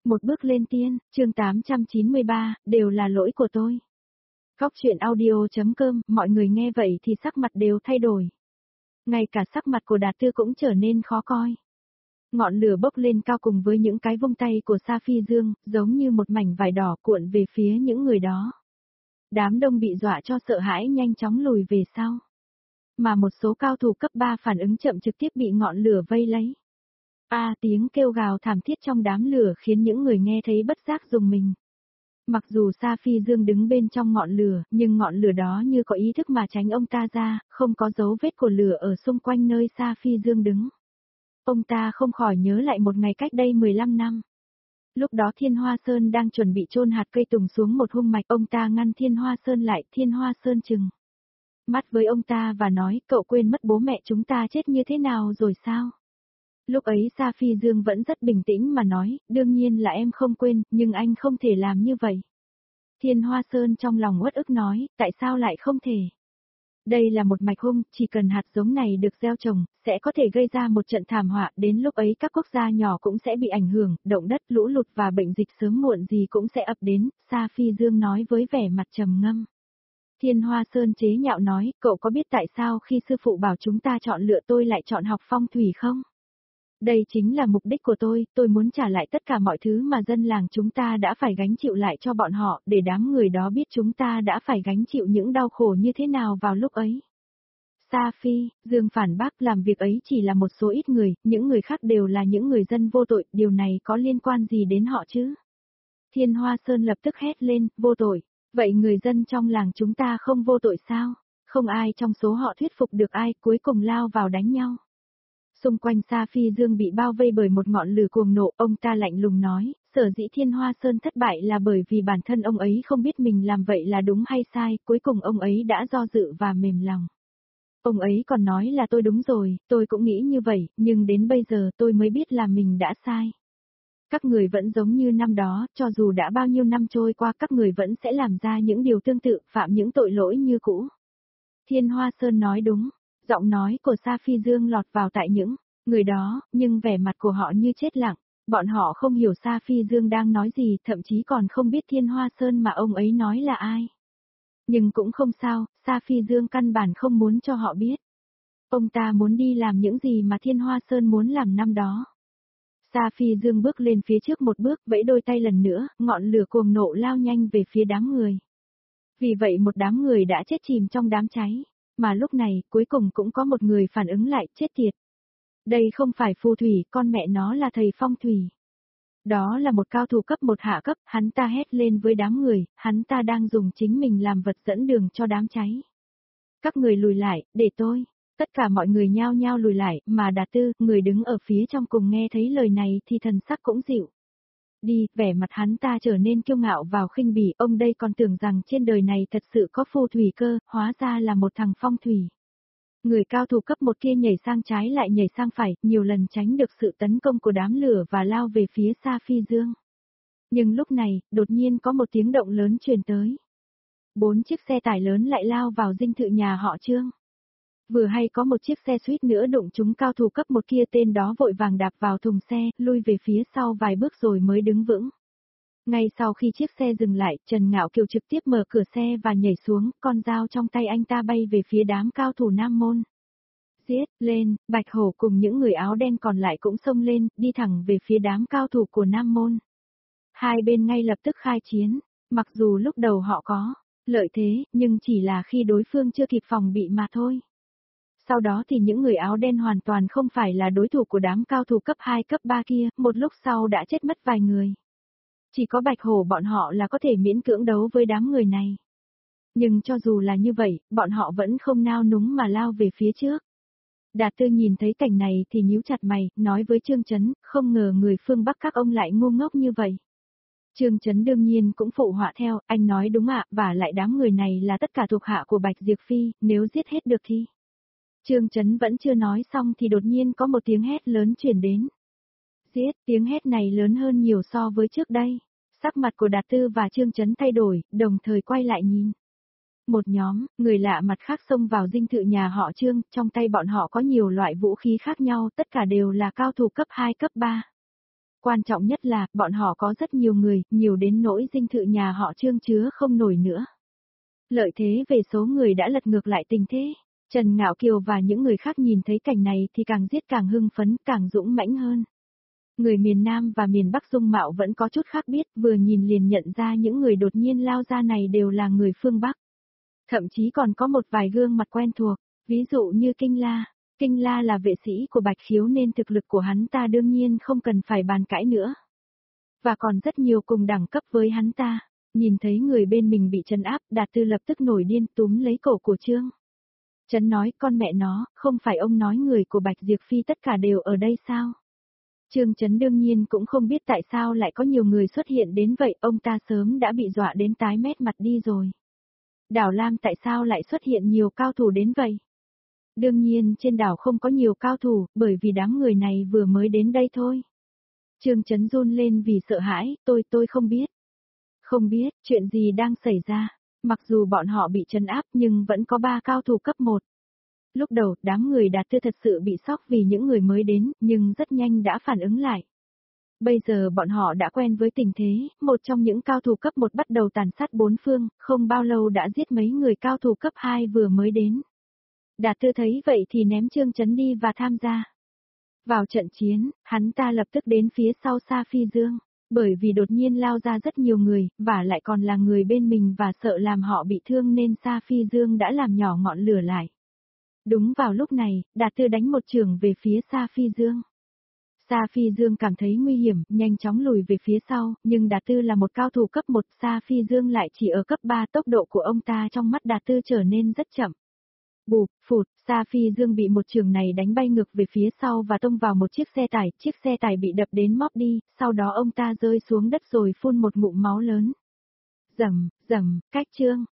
Một bước lên tiên, chương 893, đều là lỗi của tôi. Góc chuyện audio.com, mọi người nghe vậy thì sắc mặt đều thay đổi. Ngay cả sắc mặt của Đạt Tư cũng trở nên khó coi. Ngọn lửa bốc lên cao cùng với những cái vung tay của Sa Phi Dương, giống như một mảnh vải đỏ cuộn về phía những người đó. Đám đông bị dọa cho sợ hãi nhanh chóng lùi về sau. Mà một số cao thủ cấp 3 phản ứng chậm trực tiếp bị ngọn lửa vây lấy. Tiếng kêu gào thảm thiết trong đám lửa khiến những người nghe thấy bất giác rùng mình. Mặc dù Sa Phi Dương đứng bên trong ngọn lửa, nhưng ngọn lửa đó như có ý thức mà tránh ông ta ra, không có dấu vết của lửa ở xung quanh nơi Sa Phi Dương đứng. Ông ta không khỏi nhớ lại một ngày cách đây 15 năm. Lúc đó Thiên Hoa Sơn đang chuẩn bị chôn hạt cây tùng xuống một hung mạch, ông ta ngăn Thiên Hoa Sơn lại, Thiên Hoa Sơn chừng mắt với ông ta và nói, cậu quên mất bố mẹ chúng ta chết như thế nào rồi sao? Lúc ấy Sa Phi Dương vẫn rất bình tĩnh mà nói, đương nhiên là em không quên, nhưng anh không thể làm như vậy. Thiên Hoa Sơn trong lòng uất ức nói, tại sao lại không thể? Đây là một mạch hung, chỉ cần hạt giống này được gieo trồng, sẽ có thể gây ra một trận thảm họa, đến lúc ấy các quốc gia nhỏ cũng sẽ bị ảnh hưởng, động đất, lũ lụt và bệnh dịch sớm muộn gì cũng sẽ ập đến, Sa Phi Dương nói với vẻ mặt trầm ngâm. Thiên Hoa Sơn chế nhạo nói, cậu có biết tại sao khi sư phụ bảo chúng ta chọn lựa tôi lại chọn học phong thủy không? Đây chính là mục đích của tôi muốn trả lại tất cả mọi thứ mà dân làng chúng ta đã phải gánh chịu lại cho bọn họ, để đám người đó biết chúng ta đã phải gánh chịu những đau khổ như thế nào vào lúc ấy. Sa Phi Dương phản bác, làm việc ấy chỉ là một số ít người, những người khác đều là những người dân vô tội, điều này có liên quan gì đến họ chứ? Thiên Hoa Sơn lập tức hét lên, vô tội, vậy người dân trong làng chúng ta không vô tội sao? Không ai trong số họ thuyết phục được ai, cuối cùng lao vào đánh nhau. Xung quanh Sa Phi Dương bị bao vây bởi một ngọn lửa cuồng nộ, ông ta lạnh lùng nói, sở dĩ Thiên Hoa Sơn thất bại là bởi vì bản thân ông ấy không biết mình làm vậy là đúng hay sai, cuối cùng ông ấy đã do dự và mềm lòng. Ông ấy còn nói là tôi đúng rồi, tôi cũng nghĩ như vậy, nhưng đến bây giờ tôi mới biết là mình đã sai. Các người vẫn giống như năm đó, cho dù đã bao nhiêu năm trôi qua các người vẫn sẽ làm ra những điều tương tự, phạm những tội lỗi như cũ. Thiên Hoa Sơn nói đúng. Giọng nói của Sa Phi Dương lọt vào tai những người đó, nhưng vẻ mặt của họ như chết lặng. Bọn họ không hiểu Sa Phi Dương đang nói gì, thậm chí còn không biết Thiên Hoa Sơn mà ông ấy nói là ai. Nhưng cũng không sao, Sa Phi Dương căn bản không muốn cho họ biết. Ông ta muốn đi làm những gì mà Thiên Hoa Sơn muốn làm năm đó. Sa Phi Dương bước lên phía trước một bước, vẫy đôi tay lần nữa, ngọn lửa cuồng nộ lao nhanh về phía đám người. Vì vậy một đám người đã chết chìm trong đám cháy. Mà lúc này, cuối cùng cũng có một người phản ứng lại, chết tiệt. Đây không phải phù thủy, con mẹ nó là thầy phong thủy. Đó là một cao thủ cấp 1 hạ cấp, hắn ta hét lên với đám người, hắn ta đang dùng chính mình làm vật dẫn đường cho đám cháy. Các người lùi lại, để tôi. Tất cả mọi người nhao nhao lùi lại, mà Đạt Tư, người đứng ở phía trong cùng nghe thấy lời này thì thần sắc cũng dịu. Đi, vẻ mặt hắn ta trở nên kiêu ngạo vào khinh bỉ, ông đây còn tưởng rằng trên đời này thật sự có phù thủy cơ, hóa ra là một thằng phong thủy. Người cao thủ cấp 1 kia nhảy sang trái lại nhảy sang phải, nhiều lần tránh được sự tấn công của đám lửa và lao về phía Sa Phi Dương. Nhưng lúc này, đột nhiên có một tiếng động lớn truyền tới. 4 chiếc xe tải lớn lại lao vào dinh thự nhà họ Trương. Vừa hay có một chiếc xe suýt nữa đụng trúng cao thủ cấp 1 kia, tên đó vội vàng đạp vào thùng xe, lui về phía sau vài bước rồi mới đứng vững. Ngay sau khi chiếc xe dừng lại, Trần Ngạo Kiều trực tiếp mở cửa xe và nhảy xuống, con dao trong tay anh ta bay về phía đám cao thủ Nam Môn. Giết, lên, Bạch Hổ cùng những người áo đen còn lại cũng xông lên, đi thẳng về phía đám cao thủ của Nam Môn. Hai bên ngay lập tức khai chiến, mặc dù lúc đầu họ có lợi thế, nhưng chỉ là khi đối phương chưa kịp phòng bị mà thôi. Sau đó thì những người áo đen hoàn toàn không phải là đối thủ của đám cao thủ cấp 2 cấp 3 kia, một lúc sau đã chết mất vài người. Chỉ có Bạch Hổ bọn họ là có thể miễn cưỡng đấu với đám người này. Nhưng cho dù là như vậy, bọn họ vẫn không nao núng mà lao về phía trước. Đạt Tư nhìn thấy cảnh này thì nhíu chặt mày, nói với Trương Chấn, không ngờ người phương Bắc các ông lại ngu ngốc như vậy. Trương Chấn đương nhiên cũng phụ họa theo, anh nói đúng ạ, và lại đám người này là tất cả thuộc hạ của Bạch Diệp Phi, nếu giết hết được thì... Trương Chấn vẫn chưa nói xong thì đột nhiên có một tiếng hét lớn truyền đến. Giết, tiếng hét này lớn hơn nhiều so với trước đây. Sắc mặt của Đạt Tư và Trương Chấn thay đổi, đồng thời quay lại nhìn. Một nhóm, người lạ mặt khác xông vào dinh thự nhà họ Trương, trong tay bọn họ có nhiều loại vũ khí khác nhau, tất cả đều là cao thủ cấp 2 cấp 3. Quan trọng nhất là, bọn họ có rất nhiều người, nhiều đến nỗi dinh thự nhà họ Trương chứa không nổi nữa. Lợi thế về số người đã lật ngược lại tình thế. Trần Ngạo Kiều và những người khác nhìn thấy cảnh này thì càng giết càng hưng phấn, càng dũng mãnh hơn. Người miền Nam và miền Bắc dung mạo vẫn có chút khác biệt, vừa nhìn liền nhận ra những người đột nhiên lao ra này đều là người phương Bắc. Thậm chí còn có một vài gương mặt quen thuộc, ví dụ như Kinh La. Kinh La là vệ sĩ của Bạch Khiếu nên thực lực của hắn ta đương nhiên không cần phải bàn cãi nữa. Và còn rất nhiều cùng đẳng cấp với hắn ta. Nhìn thấy người bên mình bị trấn áp, Đạt Tư lập tức nổi điên túm lấy cổ của Trương Chấn nói, con mẹ nó, không phải ông nói người của Bạch Diệp Phi tất cả đều ở đây sao? Trương Chấn đương nhiên cũng không biết tại sao lại có nhiều người xuất hiện đến vậy, ông ta sớm đã bị dọa đến tái mét mặt đi rồi. Đảo Lam tại sao lại xuất hiện nhiều cao thủ đến vậy? Đương nhiên trên đảo không có nhiều cao thủ, bởi vì đám người này vừa mới đến đây thôi. Trương Chấn run lên vì sợ hãi, tôi không biết. Không biết, chuyện gì đang xảy ra. Mặc dù bọn họ bị trấn áp nhưng vẫn có 3 cao thủ cấp 1. Lúc đầu, đám người Đạt Tư thật sự bị sốc vì những người mới đến, nhưng rất nhanh đã phản ứng lại. Bây giờ bọn họ đã quen với tình thế, một trong những cao thủ cấp 1 bắt đầu tàn sát bốn phương, không bao lâu đã giết mấy người cao thủ cấp 2 vừa mới đến. Đạt Tư thấy vậy thì ném Trương Chấn đi và tham gia. Vào trận chiến, hắn ta lập tức đến phía sau Sa Phi Dương. Bởi vì đột nhiên lao ra rất nhiều người, và lại còn là người bên mình và sợ làm họ bị thương nên Sa Phi Dương đã làm nhỏ ngọn lửa lại. Đúng vào lúc này, Đạt Tư đánh một chưởng về phía Sa Phi Dương. Sa Phi Dương cảm thấy nguy hiểm, nhanh chóng lùi về phía sau, nhưng Đạt Tư là một cao thủ cấp 1, Sa Phi Dương lại chỉ ở cấp 3, tốc độ của ông ta trong mắt Đạt Tư trở nên rất chậm. Bụp, phụt, Sa Phi Dương bị một chưởng này đánh bay ngược về phía sau và tông vào một chiếc xe tải bị đập đến móp đi, sau đó ông ta rơi xuống đất rồi phun một ngụm máu lớn. Rầm, cách Trương